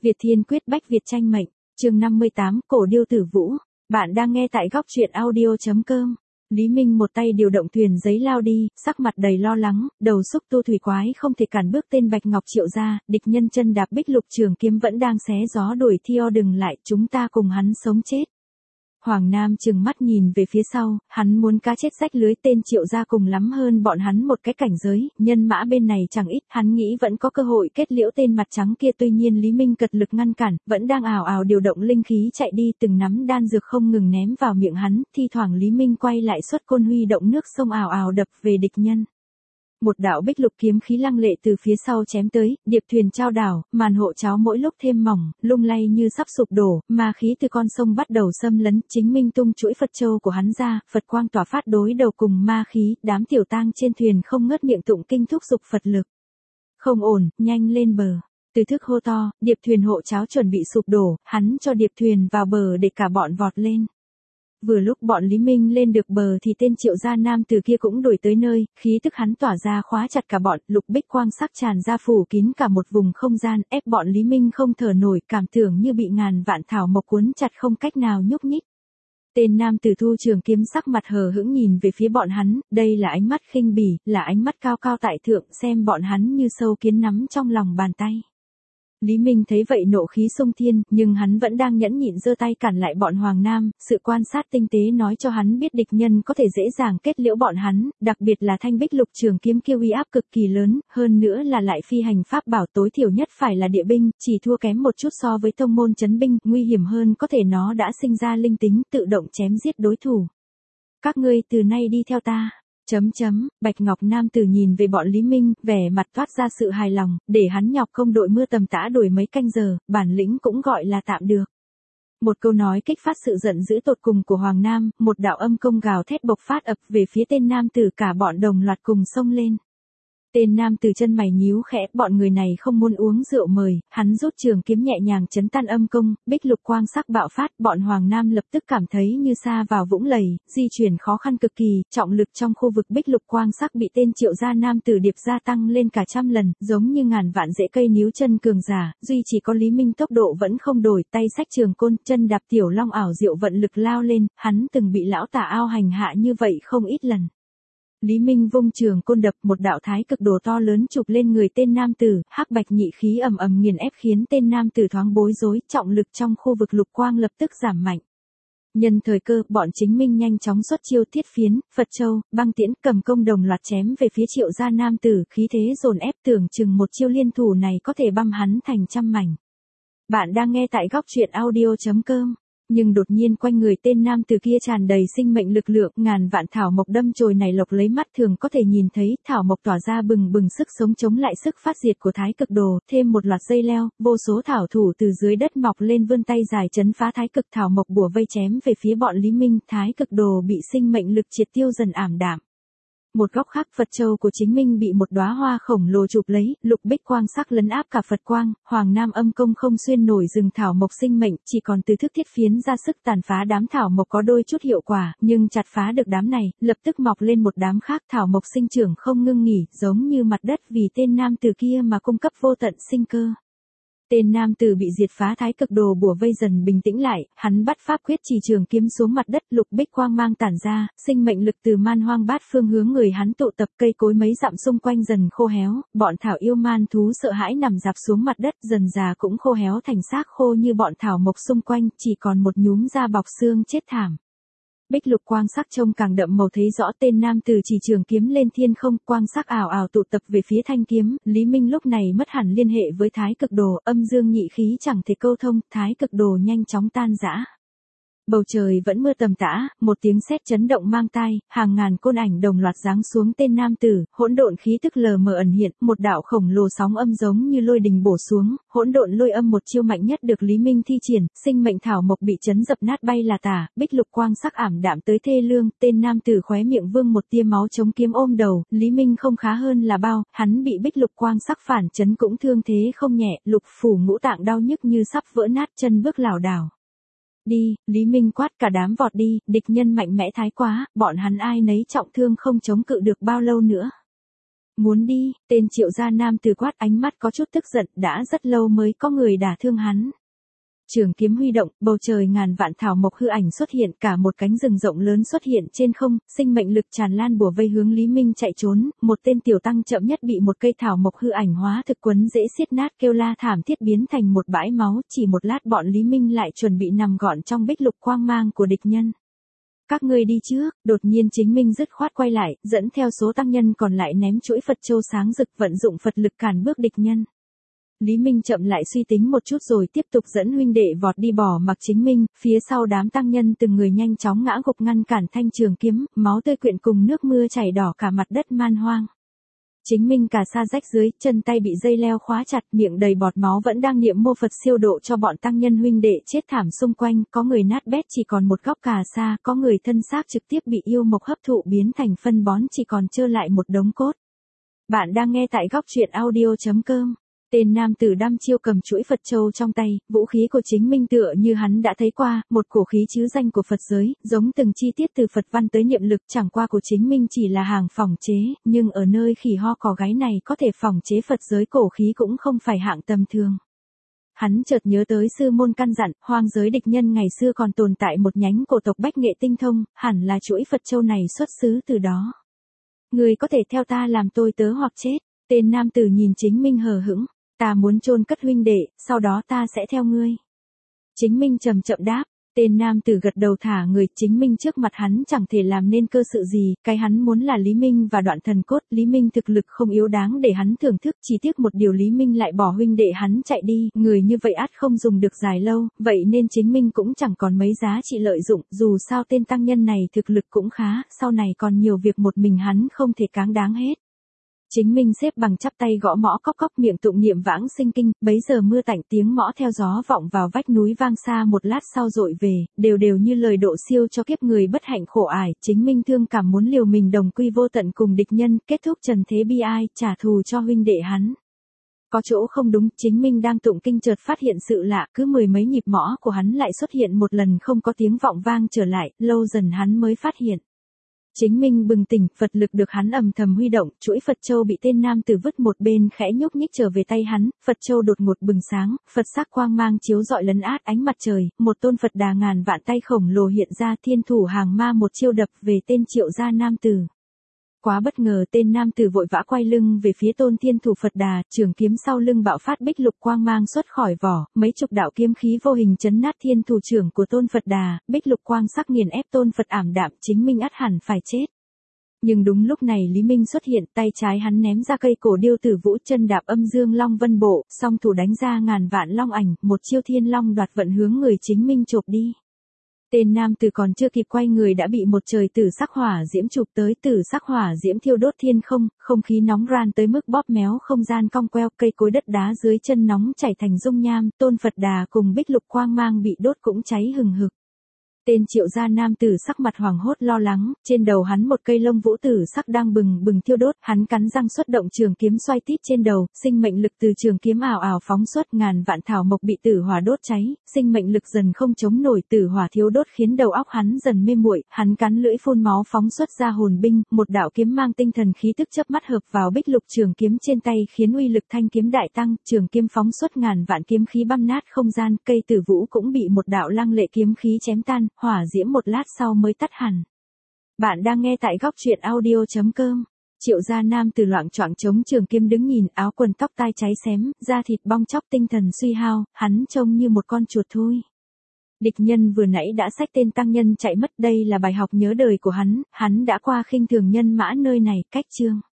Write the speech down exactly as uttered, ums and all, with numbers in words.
Việt Thiên Quyết bách Việt tranh mệnh, chương năm mươi tám, Cổ Điêu Tử Vũ. Bạn đang nghe tại góc truyện audio chấm com. Lý Minh một tay điều động thuyền giấy lao đi, sắc mặt đầy lo lắng, đầu xúc tu thủy quái không thể cản bước tên Bạch Ngọc Triệu ra, địch nhân chân đạp bích lục trường kiếm vẫn đang xé gió đuổi theo, đừng lại, chúng ta cùng hắn sống chết. Hoàng Nam trừng mắt nhìn về phía sau, hắn muốn cá chết rách lưới, tên Triệu gia cùng lắm hơn bọn hắn một cái cảnh giới, nhân mã bên này chẳng ít, hắn nghĩ vẫn có cơ hội kết liễu tên mặt trắng kia, tuy nhiên Lý Minh cật lực ngăn cản, vẫn đang ào ào điều động linh khí chạy đi, từng nắm đan dược không ngừng ném vào miệng hắn, thi thoảng Lý Minh quay lại xuất côn huy động nước sông ào ào đập về địch nhân. Một đạo bích lục kiếm khí lăng lệ từ phía sau chém tới, điệp thuyền trao đảo, màn hộ cháo mỗi lúc thêm mỏng, lung lay như sắp sụp đổ, ma khí từ con sông bắt đầu xâm lấn, chính Minh tung chuỗi Phật châu của hắn ra, Phật quang tỏa phát đối đầu cùng ma khí, đám tiểu tang trên thuyền không ngớt miệng tụng kinh thúc giục Phật lực. Không ổn, nhanh lên bờ. Từ thức hô to, điệp thuyền hộ cháo chuẩn bị sụp đổ, hắn cho điệp thuyền vào bờ để cả bọn vọt lên. Vừa lúc bọn Lý Minh lên được bờ thì tên Triệu gia nam từ kia cũng đuổi tới nơi, khí tức hắn tỏa ra khóa chặt cả bọn, lục bích quang sắc tràn ra phủ kín cả một vùng không gian, ép bọn Lý Minh không thở nổi, cảm tưởng như bị ngàn vạn thảo mộc cuốn chặt không cách nào nhúc nhích. Tên nam tử thu trường kiếm sắc mặt hờ hững nhìn về phía bọn hắn, đây là ánh mắt khinh bỉ, là ánh mắt cao cao tại thượng, xem bọn hắn như sâu kiến nắm trong lòng bàn tay. Lý Minh thấy vậy nộ khí xông thiên, nhưng hắn vẫn đang nhẫn nhịn giơ tay cản lại bọn Hoàng Nam, sự quan sát tinh tế nói cho hắn biết địch nhân có thể dễ dàng kết liễu bọn hắn, đặc biệt là thanh bích lục trường kiếm kia uy áp cực kỳ lớn, hơn nữa là lại phi hành pháp bảo, tối thiểu nhất phải là địa binh, chỉ thua kém một chút so với tông môn trấn binh, nguy hiểm hơn có thể nó đã sinh ra linh tính tự động chém giết đối thủ. Các ngươi từ nay đi theo ta. Chấm chấm, Bạch Ngọc nam tử nhìn về bọn Lý Minh, vẻ mặt toát ra sự hài lòng, để hắn nhọc công đội mưa tầm tã đuổi mấy canh giờ, bản lĩnh cũng gọi là tạm được. Một câu nói kích phát sự giận dữ tột cùng của Hoàng Nam, một đạo âm công gào thét bộc phát ập về phía tên nam tử, cả bọn đồng loạt cùng xông lên. Tên nam tử chân mày nhíu khẽ, bọn người này không muốn uống rượu mời, hắn rút trường kiếm nhẹ nhàng chấn tan âm công, bích lục quang sắc bạo phát, bọn Hoàng Nam lập tức cảm thấy như sa vào vũng lầy, di chuyển khó khăn cực kỳ, trọng lực trong khu vực bích lục quang sắc bị tên Triệu gia nam tử điệp gia tăng lên cả trăm lần, giống như ngàn vạn rễ cây níu chân cường giả, duy chỉ có Lý Minh tốc độ vẫn không đổi, tay xách trường côn, chân đạp tiểu long ảo diệu vận lực lao lên, hắn từng bị lão tả ao hành hạ như vậy không ít lần. Lý Minh vung trường côn đập, một đạo thái cực đồ to lớn chụp lên người tên nam tử, hắc bạch nhị khí ầm ầm nghiền ép khiến tên nam tử thoáng bối rối, trọng lực trong khu vực lục quang lập tức giảm mạnh. Nhân thời cơ, bọn chính Minh nhanh chóng xuất chiêu thiết phiến, Phật châu, băng tiễn, cầm công đồng loạt chém về phía Triệu gia nam tử, khí thế dồn ép, tưởng chừng một chiêu liên thủ này có thể băm hắn thành trăm mảnh. Bạn đang nghe tại góc truyện audio chấm com. Nhưng đột nhiên quanh người tên nam từ kia tràn đầy sinh mệnh lực lượng, ngàn vạn thảo mộc đâm chồi này lộc lấy mắt thường có thể nhìn thấy, thảo mộc tỏa ra bừng bừng sức sống chống lại sức phát diệt của thái cực đồ, thêm một loạt dây leo, vô số thảo thủ từ dưới đất mọc lên vươn tay dài chấn phá thái cực, thảo mộc bùa vây chém về phía bọn Lý Minh, thái cực đồ bị sinh mệnh lực triệt tiêu dần ảm đạm. Một góc khác, Phật châu của chính Minh bị một đóa hoa khổng lồ chụp lấy, lục bích quang sắc lấn áp cả Phật quang, Hoàng Nam âm công không xuyên nổi rừng thảo mộc sinh mệnh, chỉ còn từ thức thiết phiến ra sức tàn phá đám thảo mộc có đôi chút hiệu quả, nhưng chặt phá được đám này, lập tức mọc lên một đám khác, thảo mộc sinh trưởng không ngưng nghỉ, giống như mặt đất vì tên nam tử kia mà cung cấp vô tận sinh cơ. Tên nam tử bị diệt phá thái cực đồ bùa vây dần bình tĩnh lại, hắn bắt pháp quyết chỉ trường kiếm xuống mặt đất, lục bích quang mang tản ra, sinh mệnh lực từ man hoang bát phương hướng người hắn tụ tập, cây cối mấy dặm xung quanh dần khô héo, bọn thảo yêu man thú sợ hãi nằm dạp xuống mặt đất, dần già cũng khô héo thành xác khô như bọn thảo mộc xung quanh, chỉ còn một nhúm da bọc xương chết thảm. Bích lục quang sắc trông càng đậm màu, thấy rõ tên nam tử chỉ trường kiếm lên thiên không, quang sắc ảo ảo tụ tập về phía thanh kiếm, Lý Minh lúc này mất hẳn liên hệ với thái cực đồ, âm dương nhị khí chẳng thể câu thông, thái cực đồ nhanh chóng tan rã. Bầu trời vẫn mưa tầm tã, một tiếng sét chấn động mang tai, hàng ngàn côn ảnh đồng loạt giáng xuống tên nam tử, hỗn độn khí tức lờ mờ ẩn hiện, một đạo khổng lồ sóng âm giống như lôi đình bổ xuống, hỗn độn lôi âm một chiêu mạnh nhất được Lý Minh thi triển, sinh mệnh thảo mộc bị chấn dập nát bay là tả, bích lục quang sắc ảm đạm tới thê lương, tên nam tử khóe miệng vương một tia máu chống kiếm ôm đầu, Lý Minh không khá hơn là bao, hắn bị bích lục quang sắc phản chấn cũng thương thế không nhẹ, lục phủ ngũ tạng đau nhức như sắp vỡ nát, chân bước lảo đảo. Đi, Lý Minh quát, cả đám vọt đi, địch nhân mạnh mẽ thái quá, bọn hắn ai nấy trọng thương không chống cự được bao lâu nữa. Muốn đi, tên Triệu gia nam tử quát, ánh mắt có chút tức giận, đã rất lâu mới có người đả thương hắn. Trường kiếm huy động, bầu trời ngàn vạn thảo mộc hư ảnh xuất hiện, cả một cánh rừng rộng lớn xuất hiện trên không, sinh mệnh lực tràn lan bùa vây hướng Lý Minh chạy trốn, một tên tiểu tăng chậm nhất bị một cây thảo mộc hư ảnh hóa thực quấn dễ xiết nát, kêu la thảm thiết biến thành một bãi máu, chỉ một lát bọn Lý Minh lại chuẩn bị nằm gọn trong bích lục quang mang của địch nhân. Các ngươi đi trước, đột nhiên Chính Minh dứt khoát quay lại, dẫn theo số tăng nhân còn lại ném chuỗi Phật châu sáng rực, vận dụng Phật lực cản bước địch nhân. Lý Minh chậm lại suy tính một chút rồi tiếp tục dẫn huynh đệ vọt đi bỏ mặc Chính Minh, phía sau đám tăng nhân từng người nhanh chóng ngã gục ngăn cản thanh trường kiếm, máu tươi quyện cùng nước mưa chảy đỏ cả mặt đất man hoang. Chính Minh cả sa rách dưới, chân tay bị dây leo khóa chặt, miệng đầy bọt máu vẫn đang niệm mô Phật siêu độ cho bọn tăng nhân huynh đệ chết thảm xung quanh, có người nát bét chỉ còn một góc cà sa, có người thân xác trực tiếp bị yêu mộc hấp thụ biến thành phân bón chỉ còn trơ lại một đống cốt. Bạn đang nghe tại góc truyện audio chấm com. Tên nam tử đăm chiêu cầm chuỗi Phật châu trong tay, vũ khí của Chính Minh tựa như hắn đã thấy qua, một cổ khí chứ danh của Phật giới, giống từng chi tiết từ Phật văn tới niệm lực, chẳng qua của Chính Minh chỉ là hàng phòng chế, nhưng ở nơi khỉ ho cò gáy này có thể phòng chế Phật giới cổ khí cũng không phải hạng tầm thường. Hắn chợt nhớ tới sư môn căn dặn, hoang giới địch nhân ngày xưa còn tồn tại một nhánh cổ tộc Bách Nghệ tinh thông, hẳn là chuỗi Phật châu này xuất xứ từ đó. Người có thể theo ta làm tôi tớ hoặc chết. Tên nam tử nhìn Chính Minh hờ hững. Ta muốn chôn cất huynh đệ, sau đó ta sẽ theo ngươi. Chính Minh chậm chậm đáp, tên nam tử gật đầu thả người, Chính Minh trước mặt hắn chẳng thể làm nên cơ sự gì, cái hắn muốn là Lý Minh và đoạn thần cốt, Lý Minh thực lực không yếu đáng để hắn thưởng thức, chỉ tiếc một điều Lý Minh lại bỏ huynh đệ hắn chạy đi, người như vậy ắt không dùng được dài lâu, vậy nên Chính Minh cũng chẳng còn mấy giá trị lợi dụng, dù sao tên tăng nhân này thực lực cũng khá, sau này còn nhiều việc một mình hắn không thể cáng đáng hết. Chính Minh xếp bằng chắp tay gõ mõ cóc cóc miệng tụng niệm vãng sinh kinh, bấy giờ mưa tạnh tiếng mõ theo gió vọng vào vách núi vang xa một lát sau dội về, đều đều như lời độ siêu cho kiếp người bất hạnh khổ ải, Chính Minh thương cảm muốn liều mình đồng quy vô tận cùng địch nhân, kết thúc trần thế bi ai, trả thù cho huynh đệ hắn. Có chỗ không đúng, Chính Minh đang tụng kinh chợt phát hiện sự lạ, cứ mười mấy nhịp mõ của hắn lại xuất hiện một lần không có tiếng vọng vang trở lại, lâu dần hắn mới phát hiện. Chính Minh bừng tỉnh, Phật lực được hắn ầm thầm huy động, chuỗi Phật châu bị tên nam tử vứt một bên khẽ nhúc nhích trở về tay hắn, Phật châu đột ngột bừng sáng, Phật sắc quang mang chiếu rọi lấn át ánh mặt trời, một tôn Phật đà ngàn vạn tay khổng lồ hiện ra, thiên thủ hàng ma một chiêu đập về tên Triệu gia nam tử. Quá bất ngờ, tên nam tử vội vã quay lưng về phía tôn thiên thủ Phật đà, trường kiếm sau lưng bạo phát bích lục quang mang xuất khỏi vỏ, mấy chục đạo kiếm khí vô hình chấn nát thiên thủ trưởng của tôn Phật đà, bích lục quang sắc nghiền ép tôn Phật ảm đạm, Chính Minh ắt hẳn phải chết. Nhưng đúng lúc này Lý Minh xuất hiện, tay trái hắn ném ra cây cổ điêu tử vũ, chân đạp âm dương long vân bộ, song thủ đánh ra ngàn vạn long ảnh, một chiêu thiên long đoạt vận hướng người Chính Minh chộp đi. Tên nam tử còn chưa kịp quay người đã bị một trời tử sắc hỏa diễm chụp tới, tử sắc hỏa diễm thiêu đốt thiên không, không khí nóng ran tới mức bóp méo không gian cong queo, cây cối đất đá dưới chân nóng chảy thành dung nham, tôn Phật đà cùng bích lục quang mang bị đốt cũng cháy hừng hực. Tên Triệu gia nam tử sắc mặt hoảng hốt lo lắng, trên đầu hắn một cây lông vũ tử sắc đang bừng bừng thiêu đốt, hắn cắn răng xuất động trường kiếm xoay tít trên đầu, sinh mệnh lực từ trường kiếm ảo ảo phóng xuất, ngàn vạn thảo mộc bị tử hỏa đốt cháy, sinh mệnh lực dần không chống nổi, tử hỏa thiếu đốt khiến đầu óc hắn dần mê muội, hắn cắn lưỡi phun máu phóng xuất ra hồn binh, một đạo kiếm mang tinh thần khí tức chớp mắt hợp vào bích lục trường kiếm trên tay khiến uy lực thanh kiếm đại tăng, trường kiếm phóng xuất ngàn vạn kiếm khí băm nát không gian, cây tử vũ cũng bị một đạo lăng lệ kiếm khí chém tan. Hỏa diễm một lát sau mới tắt hẳn. Bạn đang nghe tại góc truyện audio chấm com. Triệu gia nam từ loạng choạng chống trường kiếm đứng nhìn, áo quần tóc tai cháy xém, da thịt bong chóc, tinh thần suy hao, hắn trông như một con chuột thôi. Địch nhân vừa nãy đã xách tên tăng nhân chạy mất, đây là bài học nhớ đời của hắn, hắn đã qua khinh thường nhân mã nơi này, cách chương.